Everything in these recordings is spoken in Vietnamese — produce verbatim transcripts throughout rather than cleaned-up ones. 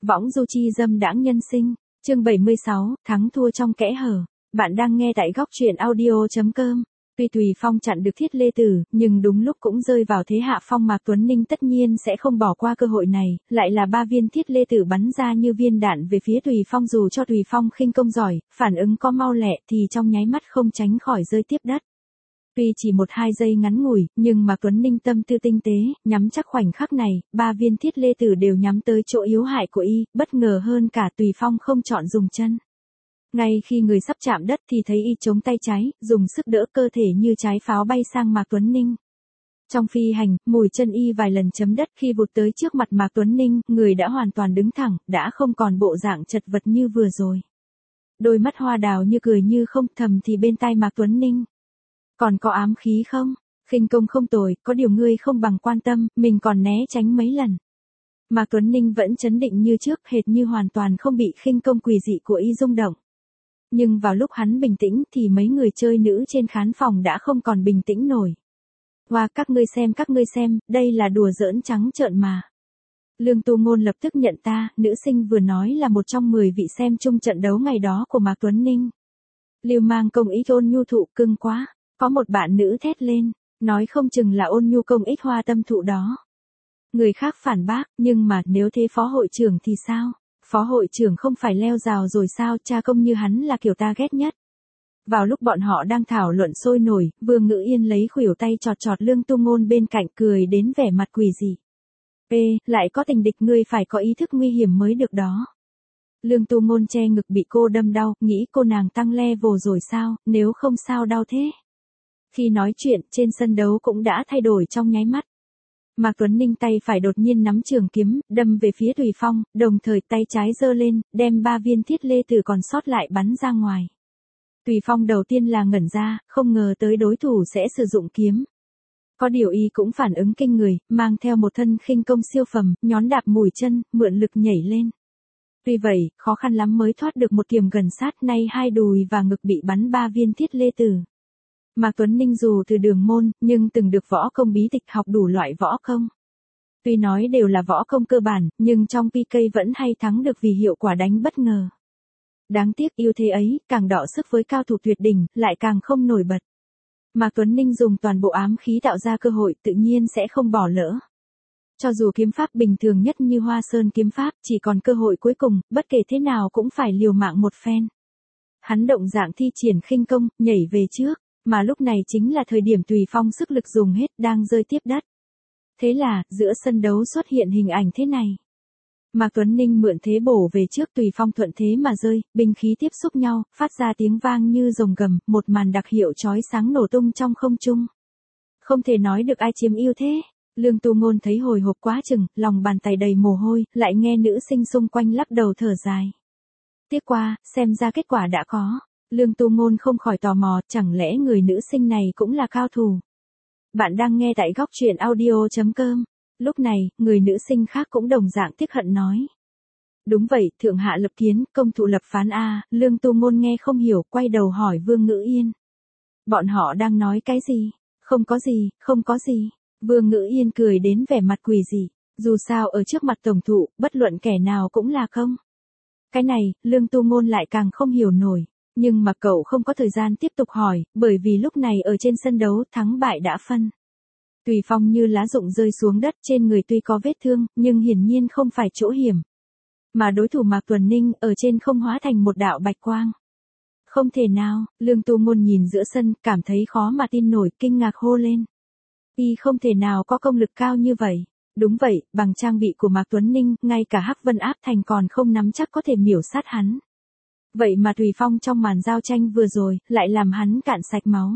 Võng du chi dâm đãng nhân sinh, chương bảy mươi sáu, thắng thua trong kẽ hở. Bạn đang nghe tại góc truyện audio chấm com. Tuy Tùy Phong chặn được Thiết Lê Tử, nhưng đúng lúc cũng rơi vào thế hạ phong, Mạc Tuấn Ninh tất nhiên sẽ không bỏ qua cơ hội này, lại là ba viên Thiết Lê Tử bắn ra như viên đạn về phía Tùy Phong. Dù cho Tùy Phong khinh công giỏi, phản ứng có mau lẹ thì trong nháy mắt không tránh khỏi rơi tiếp đất. Tuy chỉ một hai giây ngắn ngủi, nhưng Mạc Tuấn Ninh tâm tư tinh tế, nhắm chắc khoảnh khắc này, ba viên Thiết Lê Tử đều nhắm tới chỗ yếu hại của y, bất ngờ hơn cả Tùy Phong không chọn dùng chân. Ngay khi người sắp chạm đất thì thấy y chống tay trái, dùng sức đỡ cơ thể như trái pháo bay sang Mạc Tuấn Ninh. Trong phi hành, mùi chân y vài lần chấm đất, khi vụt tới trước mặt Mạc Tuấn Ninh, người đã hoàn toàn đứng thẳng, đã không còn bộ dạng chật vật như vừa rồi. Đôi mắt hoa đào như cười như không, thầm thì bên tai Mạc Tuấn Ninh. Còn có ám khí không? Khinh công không tồi, có điều ngươi không bằng quan tâm, mình còn né tránh mấy lần. Mạc Tuấn Ninh vẫn trấn định như trước, hệt như hoàn toàn không bị khinh công quỷ dị của y rung động. Nhưng vào lúc hắn bình tĩnh thì mấy người chơi nữ trên khán phòng đã không còn bình tĩnh nổi. Hoa, các ngươi xem, các ngươi xem, đây là đùa giỡn trắng trợn mà. Lương Tu Ngôn lập tức nhận ta, nữ sinh vừa nói là một trong mười vị xem chung trận đấu ngày đó của Mạc Tuấn Ninh. Lưu mang công ích ôn nhu thụ cưng quá. Có một bạn nữ thét lên, nói không chừng là ôn nhu công ích hoa tâm thụ đó. Người khác phản bác, nhưng mà nếu thế phó hội trưởng thì sao? Phó hội trưởng không phải leo rào rồi sao? Cha công như hắn là kiểu ta ghét nhất. Vào lúc bọn họ đang thảo luận sôi nổi, Vương Ngữ Yên lấy khuỷu tay chọt chọt Lương Tu Ngôn bên cạnh, cười đến vẻ mặt quỷ dị. Ê, lại có tình địch, ngươi phải có ý thức nguy hiểm mới được đó. Lương Tu Ngôn che ngực bị cô đâm đau, nghĩ cô nàng tăng level rồi sao, nếu không sao đau thế. Khi nói chuyện, trên sân đấu cũng đã thay đổi trong nháy mắt. Mạc Tuấn Ninh tay phải đột nhiên nắm trường kiếm, đâm về phía Tùy Phong, đồng thời tay trái giơ lên, đem ba viên Thiết Lê Tử còn sót lại bắn ra ngoài. Tùy Phong đầu tiên là ngẩn ra, không ngờ tới đối thủ sẽ sử dụng kiếm. Có điều y cũng phản ứng kinh người, mang theo một thân khinh công siêu phẩm, nhón đạp mùi chân, mượn lực nhảy lên. Tuy vậy, khó khăn lắm mới thoát được một kiếm gần sát, nay hai đùi và ngực bị bắn ba viên Thiết Lê Tử. Mạc Tuấn Ninh dù từ đường môn, nhưng từng được võ công bí tịch, học đủ loại võ công. Tuy nói đều là võ công cơ bản, nhưng trong pê ca vẫn hay thắng được vì hiệu quả đánh bất ngờ. Đáng tiếc ưu thế ấy, càng đọ sức với cao thủ tuyệt đỉnh, lại càng không nổi bật. Mạc Tuấn Ninh dùng toàn bộ ám khí tạo ra cơ hội, tự nhiên sẽ không bỏ lỡ. Cho dù kiếm pháp bình thường nhất như Hoa Sơn kiếm pháp, chỉ còn cơ hội cuối cùng, bất kể thế nào cũng phải liều mạng một phen. Hắn động dạng thi triển khinh công, nhảy về trước. Mà lúc này chính là thời điểm Tùy Phong sức lực dùng hết, đang rơi tiếp đất. Thế là, giữa sân đấu xuất hiện hình ảnh thế này. Mạc Tuấn Ninh mượn thế bổ về trước, Tùy Phong thuận thế mà rơi, binh khí tiếp xúc nhau, phát ra tiếng vang như rồng gầm, một màn đặc hiệu chói sáng nổ tung trong không trung. Không thể nói được ai chiếm ưu thế. Lương Tu Ngôn thấy hồi hộp quá chừng, lòng bàn tay đầy mồ hôi, lại nghe nữ sinh xung quanh lắc đầu thở dài. Tiếc qua, xem ra kết quả đã có. Lương Tu Ngôn không khỏi tò mò, chẳng lẽ người nữ sinh này cũng là cao thủ. Bạn đang nghe tại góc truyện audio chấm com. Lúc này, người nữ sinh khác cũng đồng dạng tiếc hận nói. Đúng vậy, thượng hạ lập kiến, công thủ lập phán a. Lương Tu Ngôn nghe không hiểu, quay đầu hỏi Vương Ngữ Yên. Bọn họ đang nói cái gì? Không có gì, không có gì. Vương Ngữ Yên cười đến vẻ mặt quỷ dị. Dù sao ở trước mặt tổng thụ, bất luận kẻ nào cũng là không. Cái này, Lương Tu Ngôn lại càng không hiểu nổi. Nhưng mà cậu không có thời gian tiếp tục hỏi, bởi vì lúc này ở trên sân đấu thắng bại đã phân. Tùy Phong như lá rụng rơi xuống đất, trên người tuy có vết thương, nhưng hiển nhiên không phải chỗ hiểm. Mà đối thủ Mạc Tuấn Ninh ở trên không hóa thành một đạo bạch quang. Không thể nào, Lương Tu Ngôn nhìn giữa sân, cảm thấy khó mà tin nổi, kinh ngạc hô lên. Y không thể nào có công lực cao như vậy. Đúng vậy, bằng trang bị của Mạc Tuấn Ninh, ngay cả Hắc Vân Áp Thành còn không nắm chắc có thể miểu sát hắn. Vậy mà Tùy Phong trong màn giao tranh vừa rồi, lại làm hắn cạn sạch máu.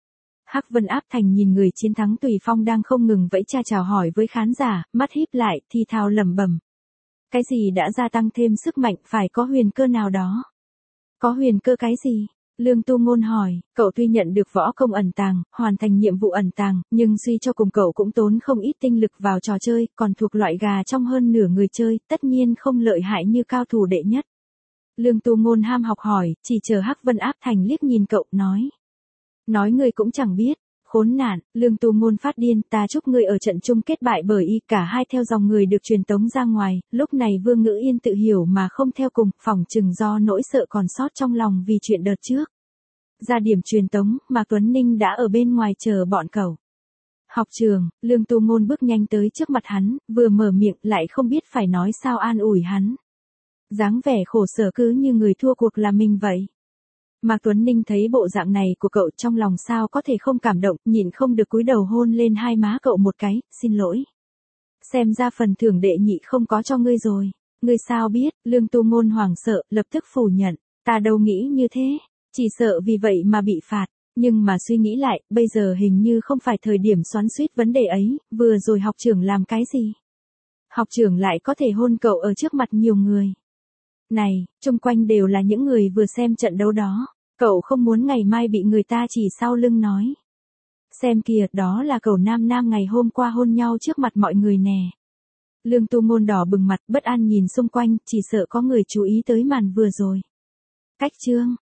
Hắc Vân Áp Thành nhìn người chiến thắng Tùy Phong đang không ngừng vẫy cha chào hỏi với khán giả, mắt híp lại, thì thào lẩm bẩm. Cái gì đã gia tăng thêm sức mạnh, phải có huyền cơ nào đó. Có huyền cơ cái gì? Lương Tu Ngôn hỏi, cậu tuy nhận được võ công ẩn tàng, hoàn thành nhiệm vụ ẩn tàng, nhưng suy cho cùng cậu cũng tốn không ít tinh lực vào trò chơi, còn thuộc loại gà trong hơn nửa người chơi, tất nhiên không lợi hại như cao thủ đệ nhất. Lương Tu Ngôn ham học hỏi, chỉ chờ Hắc Vân Áp Thành liếc nhìn cậu, nói. Nói người cũng chẳng biết, Khốn nạn, Lương Tu Ngôn phát điên, ta chúc ngươi ở trận chung kết bại bởi y, cả hai theo dòng người được truyền tống ra ngoài, lúc này Vương Ngữ Yên tự hiểu mà không theo cùng, phỏng chừng do nỗi sợ còn sót trong lòng vì chuyện đợt trước. Ra điểm truyền tống, Mạc Tuấn Ninh đã ở bên ngoài chờ bọn cậu. Học trường, Lương Tu Ngôn bước nhanh tới trước mặt hắn, vừa mở miệng lại không biết phải nói sao an ủi hắn. Dáng vẻ khổ sở cứ như người thua cuộc là mình vậy. Mạc Tuấn Ninh thấy bộ dạng này của cậu trong lòng sao có thể không cảm động, nhịn không được cúi đầu hôn lên hai má cậu một cái, xin lỗi. Xem ra phần thưởng đệ nhị không có cho ngươi rồi. Ngươi sao biết, Lương Tu Ngôn hoảng sợ, lập tức phủ nhận, ta đâu nghĩ như thế, chỉ sợ vì vậy mà bị phạt. Nhưng mà suy nghĩ lại, bây giờ hình như không phải thời điểm xoắn xuýt vấn đề ấy, vừa rồi học trưởng làm cái gì? Học trưởng lại có thể hôn cậu ở trước mặt nhiều người. Này, chung quanh đều là những người vừa xem trận đấu đó, cậu không muốn ngày mai bị người ta chỉ sau lưng nói. Xem kìa, đó là cậu nam nam ngày hôm qua hôn nhau trước mặt mọi người nè. Lương Tu Ngôn đỏ bừng mặt, bất an nhìn xung quanh, chỉ sợ có người chú ý tới màn vừa rồi. Cách chương